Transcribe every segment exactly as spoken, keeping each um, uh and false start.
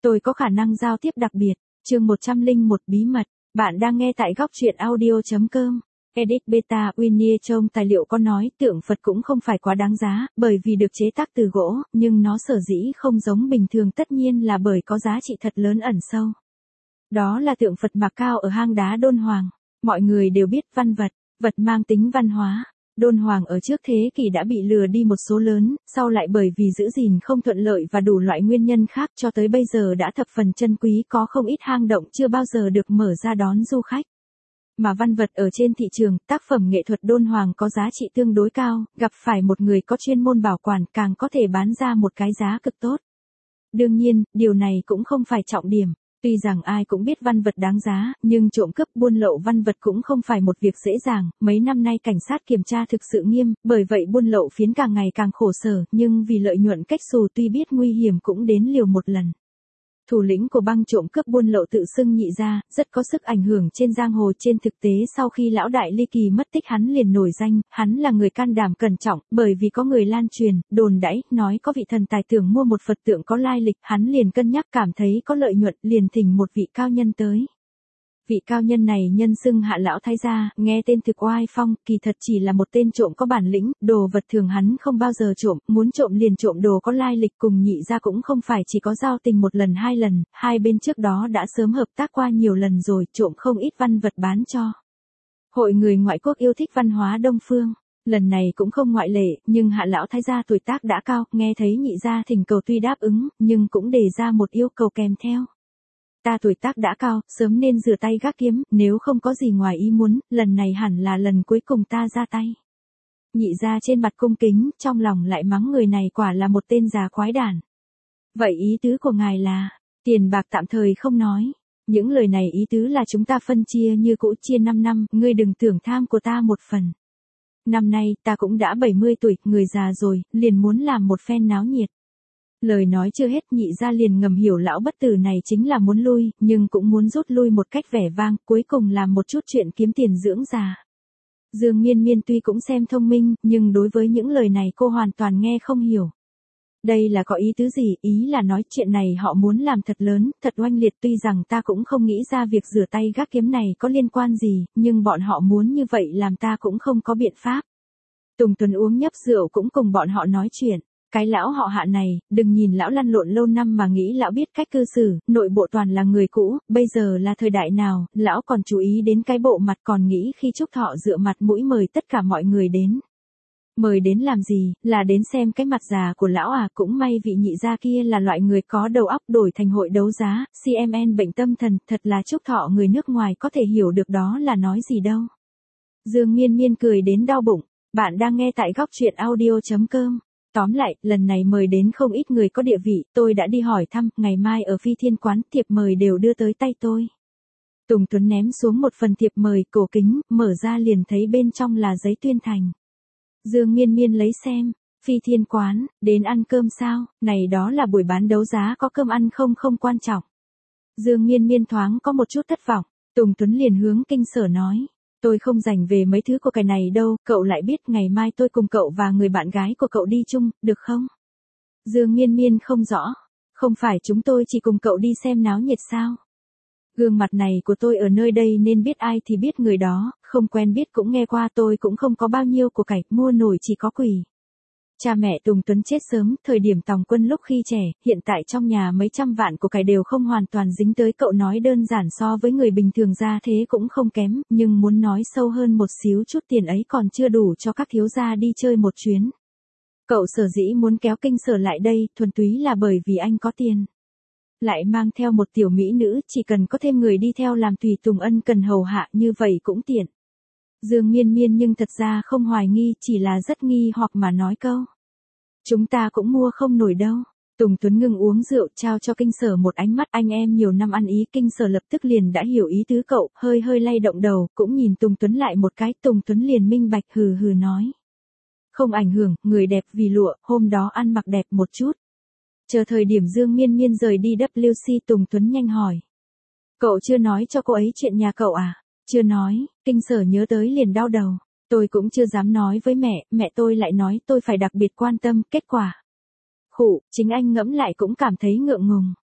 Tôi có khả năng giao tiếp đặc biệt. Chương một trăm lẻ một bí mật. Bạn đang nghe tại góc truyện audio chấm com. Edit Beta Winnie trong tài liệu có nói tượng Phật cũng không phải quá đáng giá, bởi vì được chế tác từ gỗ, nhưng nó sở dĩ không giống bình thường tất nhiên là bởi có giá trị thật lớn ẩn sâu. Đó là tượng Phật Mạc Cao ở hang đá Đôn Hoàng. Mọi người đều biết văn vật, vật mang tính văn hóa. Đôn Hoàng ở trước thế kỷ đã bị lừa đi một số lớn, sau lại bởi vì giữ gìn không thuận lợi và đủ loại nguyên nhân khác cho tới bây giờ đã thập phần chân quý, có không ít hang động chưa bao giờ được mở ra đón du khách. Mà văn vật ở trên thị trường, tác phẩm nghệ thuật Đôn Hoàng có giá trị tương đối cao, gặp phải một người có chuyên môn bảo quản càng có thể bán ra một cái giá cực tốt. Đương nhiên, điều này cũng không phải trọng điểm. Tuy rằng ai cũng biết văn vật đáng giá, nhưng trộm cắp buôn lậu văn vật cũng không phải một việc dễ dàng, mấy năm nay cảnh sát kiểm tra thực sự nghiêm, bởi vậy buôn lậu phiến càng ngày càng khổ sở, nhưng vì lợi nhuận cách xù tuy biết nguy hiểm cũng đến liều một lần. Thủ lĩnh của băng trộm cướp buôn lậu tự xưng Nhị Gia, rất có sức ảnh hưởng trên giang hồ. Trên thực tế sau khi lão đại ly kỳ mất tích hắn liền nổi danh, hắn là người can đảm cẩn trọng, bởi vì có người lan truyền, đồn đãi, nói có vị thần tài tưởng mua một Phật tượng có lai lịch, hắn liền cân nhắc cảm thấy có lợi nhuận, liền thỉnh một vị cao nhân tới. Vị cao nhân này nhân xưng Hạ Lão Thái Gia, nghe tên thực oai phong, kỳ thật chỉ là một tên trộm có bản lĩnh, đồ vật thường hắn không bao giờ trộm, muốn trộm liền trộm đồ có lai lịch. Cùng Nhị Gia cũng không phải chỉ có giao tình một lần hai lần, hai bên trước đó đã sớm hợp tác qua nhiều lần rồi, trộm không ít văn vật bán cho hội người ngoại quốc yêu thích văn hóa Đông Phương. Lần này cũng không ngoại lệ, nhưng Hạ Lão Thái Gia tuổi tác đã cao, nghe thấy Nhị Gia thỉnh cầu tuy đáp ứng, nhưng cũng đề ra một yêu cầu kèm theo. Ta tuổi tác đã cao, sớm nên rửa tay gác kiếm, nếu không có gì ngoài ý muốn, lần này hẳn là lần cuối cùng ta ra tay. Nhị Gia trên mặt cung kính, trong lòng lại mắng người này quả là một tên già quái đản. Vậy ý tứ của ngài là, tiền bạc tạm thời không nói. Những lời này ý tứ là chúng ta phân chia như cũ, chia năm năm, ngươi đừng tưởng tham của ta một phần. Năm nay, ta cũng đã bảy mươi tuổi, người già rồi, liền muốn làm một phen náo nhiệt. Lời nói chưa hết, Nhị Gia liền ngầm hiểu lão bất tử này chính là muốn lui, nhưng cũng muốn rút lui một cách vẻ vang, cuối cùng làm một chút chuyện kiếm tiền dưỡng già. Dương Miên Miên tuy cũng xem thông minh, nhưng đối với những lời này cô hoàn toàn nghe không hiểu. Đây là có ý tứ gì? Ý là nói chuyện này họ muốn làm thật lớn, thật oanh liệt, tuy rằng ta cũng không nghĩ ra việc rửa tay gác kiếm này có liên quan gì, nhưng bọn họ muốn như vậy làm ta cũng không có biện pháp. Tùng Tuấn uống nhấp rượu cũng cùng bọn họ nói chuyện. Cái lão họ Hạ này, đừng nhìn lão lăn lộn lâu năm mà nghĩ lão biết cách cư xử, nội bộ toàn là người cũ, bây giờ là thời đại nào, lão còn chú ý đến cái bộ mặt, còn nghĩ khi chúc thọ dựa mặt mũi mời tất cả mọi người đến. Mời đến làm gì, là đến xem cái mặt già của lão à, cũng may vị Nhị Gia kia là loại người có đầu óc, đổi thành hội đấu giá, xê em en bệnh tâm thần, thật là chúc thọ người nước ngoài có thể hiểu được đó là nói gì đâu. Dương Miên Miên cười đến đau bụng. Bạn đang nghe tại góc truyện audio chấm com. Tóm lại, lần này mời đến không ít người có địa vị, tôi đã đi hỏi thăm, ngày mai ở Phi Thiên Quán, thiệp mời đều đưa tới tay tôi. Tùng Tuấn ném xuống một phần thiệp mời, cổ kính, mở ra liền thấy bên trong là giấy tuyên thành. Dương Miên Miên lấy xem, Phi Thiên Quán, đến ăn cơm sao, này đó là buổi bán đấu giá, có cơm ăn không không quan trọng. Dương Miên Miên thoáng có một chút thất vọng, Tùng Tuấn liền hướng kinh sở nói. Tôi không rảnh về mấy thứ của cái này đâu, cậu lại biết ngày mai tôi cùng cậu và người bạn gái của cậu đi chung, được không? Dương Miên Miên không rõ. Không phải chúng tôi chỉ cùng cậu đi xem náo nhiệt sao? Gương mặt này của tôi ở nơi đây nên biết ai thì biết người đó, không quen biết cũng nghe qua, tôi cũng không có bao nhiêu của cải, mua nổi chỉ có quỷ. Cha mẹ Tùng Tuấn chết sớm, thời điểm Tòng Quân lúc khi trẻ, hiện tại trong nhà mấy trăm vạn của cải đều không hoàn toàn dính tới cậu, nói đơn giản so với người bình thường ra thế cũng không kém, nhưng muốn nói sâu hơn một xíu, chút tiền ấy còn chưa đủ cho các thiếu gia đi chơi một chuyến. Cậu sở dĩ muốn kéo kinh sở lại đây, thuần túy là bởi vì anh có tiền. Lại mang theo một tiểu mỹ nữ, chỉ cần có thêm người đi theo làm tùy tùng ân cần hầu hạ như vậy cũng tiện. Dương Miên Miên nhưng thật ra không hoài nghi, chỉ là rất nghi hoặc mà nói câu. Chúng ta cũng mua không nổi đâu. Tùng Tuấn ngừng uống rượu, trao cho kinh sở một ánh mắt, anh em nhiều năm ăn ý, kinh sở lập tức liền đã hiểu ý tứ cậu, hơi hơi lay động đầu, cũng nhìn Tùng Tuấn lại một cái, Tùng Tuấn liền minh bạch, hừ hừ nói. Không ảnh hưởng, người đẹp vì lụa, hôm đó ăn mặc đẹp một chút. Chờ thời điểm Dương Miên Miên rời đi W C, Tùng Tuấn nhanh hỏi. Cậu chưa nói cho cô ấy chuyện nhà cậu à? Chưa nói, kinh sở nhớ tới liền đau đầu. Tôi cũng chưa dám nói với mẹ, mẹ tôi lại nói tôi phải đặc biệt quan tâm, kết quả. Khụ, chính anh ngẫm lại cũng cảm thấy ngượng ngùng.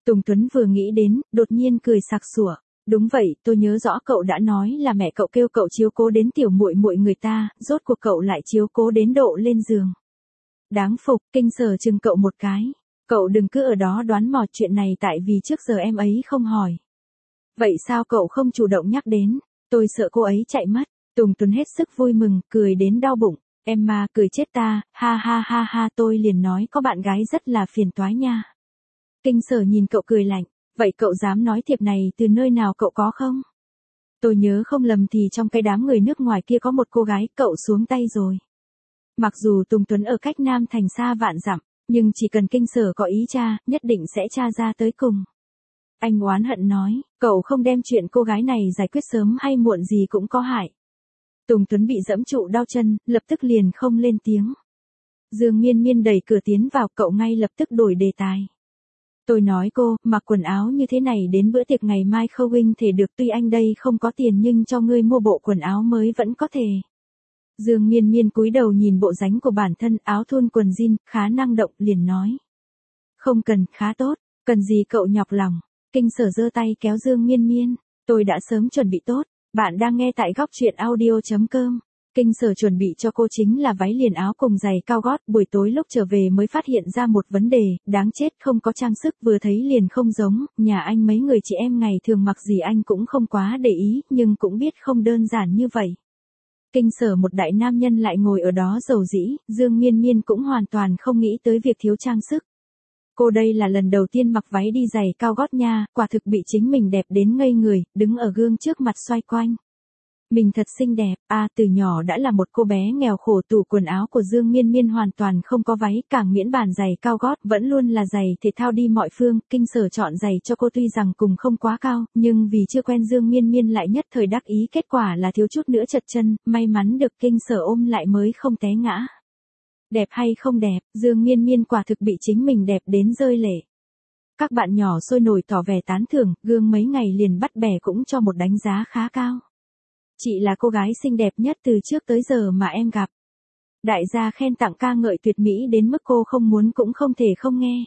Tùng Tuấn vừa nghĩ đến, đột nhiên cười sặc sủa. Đúng vậy, tôi nhớ rõ cậu đã nói là mẹ cậu kêu cậu chiếu cố đến tiểu muội muội người ta, rốt cuộc cậu lại chiếu cố đến độ lên giường. Đáng phục, Kinh Sở chừng cậu một cái. Cậu đừng cứ ở đó đoán mò chuyện này tại vì trước giờ em ấy không hỏi. Vậy sao cậu không chủ động nhắc đến, tôi sợ cô ấy chạy mất. Tùng Tuấn hết sức vui mừng, cười đến đau bụng. Em mà cười chết ta, ha ha ha ha tôi liền nói có bạn gái rất là phiền toái nha. Kinh Sở nhìn cậu cười lạnh, vậy cậu dám nói thiệp này từ nơi nào cậu có không? Tôi nhớ không lầm thì trong cái đám người nước ngoài kia có một cô gái, cậu xuống tay rồi. Mặc dù Tùng Tuấn ở cách Nam Thành xa vạn dặm, nhưng chỉ cần Kinh Sở có ý tra, nhất định sẽ tra ra tới cùng. Anh oán hận nói, cậu không đem chuyện cô gái này giải quyết sớm hay muộn gì cũng có hại. Tùng Tuấn bị dẫm trụ đau chân, lập tức liền không lên tiếng. Dương Miên Miên đẩy cửa tiến vào, cậu ngay lập tức đổi đề tài. Tôi nói cô, mặc quần áo như thế này đến bữa tiệc ngày mai khâu huynh thể được, tuy anh đây không có tiền nhưng cho ngươi mua bộ quần áo mới vẫn có thể. Dương Miên Miên cúi đầu nhìn bộ dáng của bản thân, áo thun quần jean, khá năng động, liền nói. Không cần, khá tốt, cần gì cậu nhọc lòng. Kinh Sở giơ tay kéo Dương Miên Miên, tôi đã sớm chuẩn bị tốt, bạn đang nghe tại góc truyện audio chấm com. Kinh Sở chuẩn bị cho cô chính là váy liền áo cùng giày cao gót, buổi tối lúc trở về mới phát hiện ra một vấn đề, đáng chết không có trang sức, vừa thấy liền không giống, nhà anh mấy người chị em ngày thường mặc gì anh cũng không quá để ý, nhưng cũng biết không đơn giản như vậy. Kinh Sở một đại nam nhân lại ngồi ở đó dầu dĩ, Dương Miên Miên cũng hoàn toàn không nghĩ tới việc thiếu trang sức. Cô đây là lần đầu tiên mặc váy đi giày cao gót nha, quả thực bị chính mình đẹp đến ngây người, đứng ở gương trước mặt xoay quanh. Mình thật xinh đẹp, à từ nhỏ đã là một cô bé nghèo khổ, tủ quần áo của Dương Miên Miên hoàn toàn không có váy, càng miễn bàn giày cao gót, vẫn luôn là giày thể thao đi mọi phương. Kinh Sở chọn giày cho cô tuy rằng cùng không quá cao, nhưng vì chưa quen Dương Miên Miên lại nhất thời đắc ý, kết quả là thiếu chút nữa trật chân, may mắn được Kinh Sở ôm lại mới không té ngã. Đẹp hay không đẹp, Dương Miên Miên quả thực bị chính mình đẹp đến rơi lệ. Các bạn nhỏ sôi nổi tỏ vẻ tán thưởng, gương mấy ngày liền bắt bẻ cũng cho một đánh giá khá cao. Chị là cô gái xinh đẹp nhất từ trước tới giờ mà em gặp. Đại gia khen tặng ca ngợi tuyệt mỹ đến mức cô không muốn cũng không thể không nghe.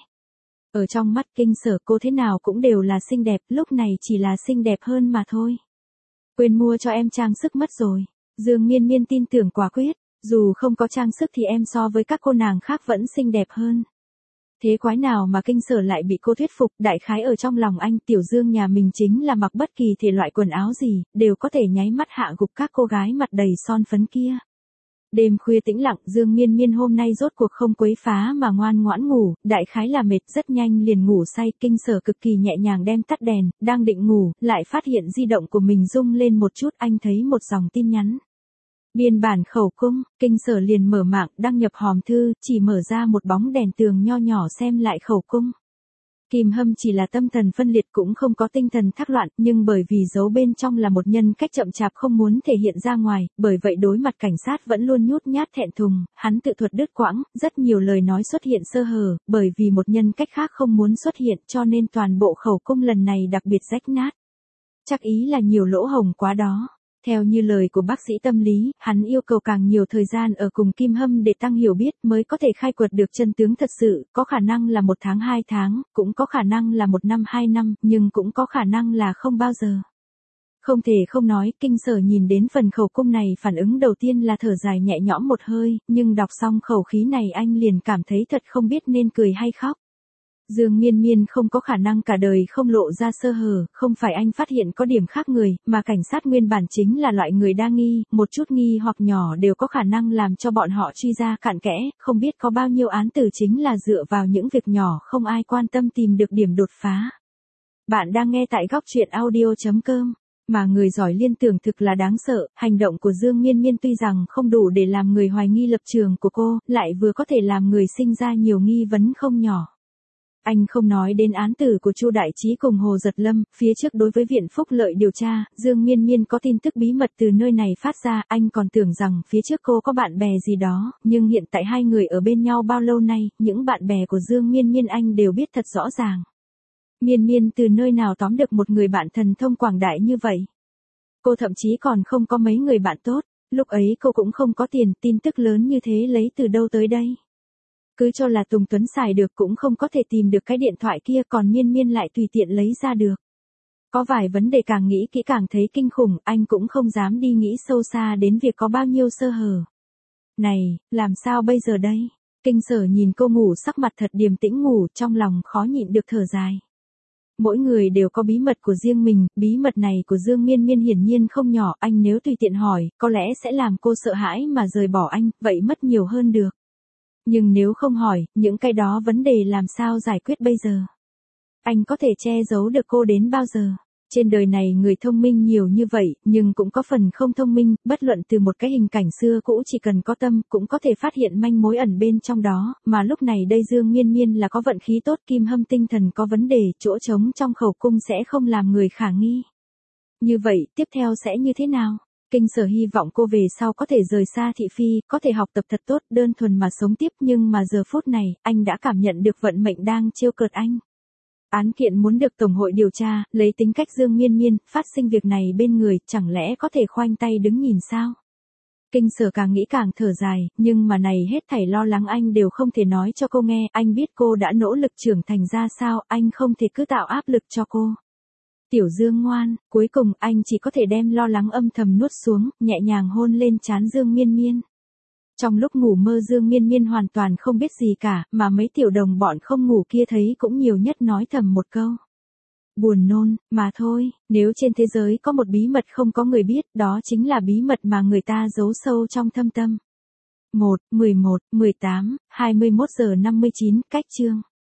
Ở trong mắt Kinh Sở cô thế nào cũng đều là xinh đẹp, lúc này chỉ là xinh đẹp hơn mà thôi. Quên mua cho em trang sức mất rồi. Dương Miên Miên tin tưởng quả quyết, dù không có trang sức thì em so với các cô nàng khác vẫn xinh đẹp hơn. Thế quái nào mà Kinh Sở lại bị cô thuyết phục, đại khái ở trong lòng anh Tiểu Dương nhà mình chính là mặc bất kỳ thể loại quần áo gì, đều có thể nháy mắt hạ gục các cô gái mặt đầy son phấn kia. Đêm khuya tĩnh lặng, Dương Miên Miên hôm nay rốt cuộc không quấy phá mà ngoan ngoãn ngủ, đại khái là mệt rất nhanh liền ngủ say. Kinh Sở cực kỳ nhẹ nhàng đem tắt đèn, đang định ngủ, lại phát hiện di động của mình rung lên một chút, anh thấy một dòng tin nhắn. Biên bản khẩu cung, Kinh Sở liền mở mạng, đăng nhập hòm thư, chỉ mở ra một bóng đèn tường nho nhỏ xem lại khẩu cung. Kim Hâm chỉ là tâm thần phân liệt cũng không có tinh thần thác loạn, nhưng bởi vì giấu bên trong là một nhân cách chậm chạp không muốn thể hiện ra ngoài, bởi vậy đối mặt cảnh sát vẫn luôn nhút nhát thẹn thùng, hắn tự thuật đứt quãng, rất nhiều lời nói xuất hiện sơ hở, bởi vì một nhân cách khác không muốn xuất hiện cho nên toàn bộ khẩu cung lần này đặc biệt rách nát. Chắc ý là nhiều lỗ hổng quá đó. Theo như lời của bác sĩ tâm lý, hắn yêu cầu càng nhiều thời gian ở cùng Kim Hâm để tăng hiểu biết mới có thể khai quật được chân tướng thật sự, có khả năng là một tháng hai tháng, cũng có khả năng là một năm hai năm, nhưng cũng có khả năng là không bao giờ. Không thể không nói, Kinh Sở nhìn đến phần khẩu cung này phản ứng đầu tiên là thở dài nhẹ nhõm một hơi, nhưng đọc xong khẩu khí này anh liền cảm thấy thật không biết nên cười hay khóc. Dương Miên Miên không có khả năng cả đời không lộ ra sơ hở, không phải anh phát hiện có điểm khác người, mà cảnh sát nguyên bản chính là loại người đa nghi, một chút nghi hoặc nhỏ đều có khả năng làm cho bọn họ truy ra cặn kẽ, không biết có bao nhiêu án tử chính là dựa vào những việc nhỏ không ai quan tâm tìm được điểm đột phá. Bạn đang nghe tại góc truyện audio chấm com. Mà người giỏi liên tưởng thực là đáng sợ, hành động của Dương Miên Miên tuy rằng không đủ để làm người hoài nghi lập trường của cô, lại vừa có thể làm người sinh ra nhiều nghi vấn không nhỏ. Anh không nói đến án tử của Chu Đại Trí cùng Hồ Giật Lâm, phía trước đối với Viện Phúc Lợi điều tra, Dương Miên Miên có tin tức bí mật từ nơi này phát ra, anh còn tưởng rằng phía trước cô có bạn bè gì đó, nhưng hiện tại hai người ở bên nhau bao lâu nay, những bạn bè của Dương Miên Miên anh đều biết thật rõ ràng. Miên Miên từ nơi nào tóm được một người bạn thần thông quảng đại như vậy? Cô thậm chí còn không có mấy người bạn tốt, lúc ấy cô cũng không có tiền, tin tức lớn như thế lấy từ đâu tới đây? Cứ cho là Tùng Tuấn xài được cũng không có thể tìm được cái điện thoại kia, còn Miên Miên lại tùy tiện lấy ra được. Có vài vấn đề càng nghĩ kỹ càng thấy kinh khủng, anh cũng không dám đi nghĩ sâu xa đến việc có bao nhiêu sơ hở. Này, làm sao bây giờ đây? Kinh Sở nhìn cô ngủ sắc mặt thật điềm tĩnh ngủ, trong lòng khó nhịn được thở dài. Mỗi người đều có bí mật của riêng mình, bí mật này của Dương Miên Miên hiển nhiên không nhỏ, anh nếu tùy tiện hỏi, có lẽ sẽ làm cô sợ hãi mà rời bỏ anh, vậy mất nhiều hơn được. Nhưng nếu không hỏi, những cái đó vấn đề làm sao giải quyết bây giờ? Anh có thể che giấu được cô đến bao giờ? Trên đời này người thông minh nhiều như vậy, nhưng cũng có phần không thông minh, bất luận từ một cái hình cảnh xưa cũ chỉ cần có tâm, cũng có thể phát hiện manh mối ẩn bên trong đó, mà lúc này đây Dương Miên Miên là có vận khí tốt, Kim Hâm tinh thần có vấn đề, chỗ trống trong khẩu cung sẽ không làm người khả nghi. Như vậy, tiếp theo sẽ như thế nào? Kinh Sở hy vọng cô về sau có thể rời xa thị phi, có thể học tập thật tốt, đơn thuần mà sống tiếp, nhưng mà giờ phút này, anh đã cảm nhận được vận mệnh đang trêu cợt anh. Án kiện muốn được Tổng hội điều tra, lấy tính cách Dương Miên Miên, phát sinh việc này bên người, chẳng lẽ có thể khoanh tay đứng nhìn sao? Kinh Sở càng nghĩ càng thở dài, nhưng mà này hết thảy lo lắng anh đều không thể nói cho cô nghe, anh biết cô đã nỗ lực trưởng thành ra sao, anh không thể cứ tạo áp lực cho cô. Tiểu Dương ngoan, cuối cùng anh chỉ có thể đem lo lắng âm thầm nuốt xuống, nhẹ nhàng hôn lên trán Dương Miên Miên. Trong lúc ngủ mơ Dương Miên Miên hoàn toàn không biết gì cả, mà mấy tiểu đồng bọn không ngủ kia thấy cũng nhiều nhất nói thầm một câu. Buồn nôn, mà thôi, nếu trên thế giới có một bí mật không có người biết, đó chính là bí mật mà người ta giấu sâu trong thâm tâm. một, mười một, mười tám, hai mươi mốt giờ năm mươi chín, cách chương.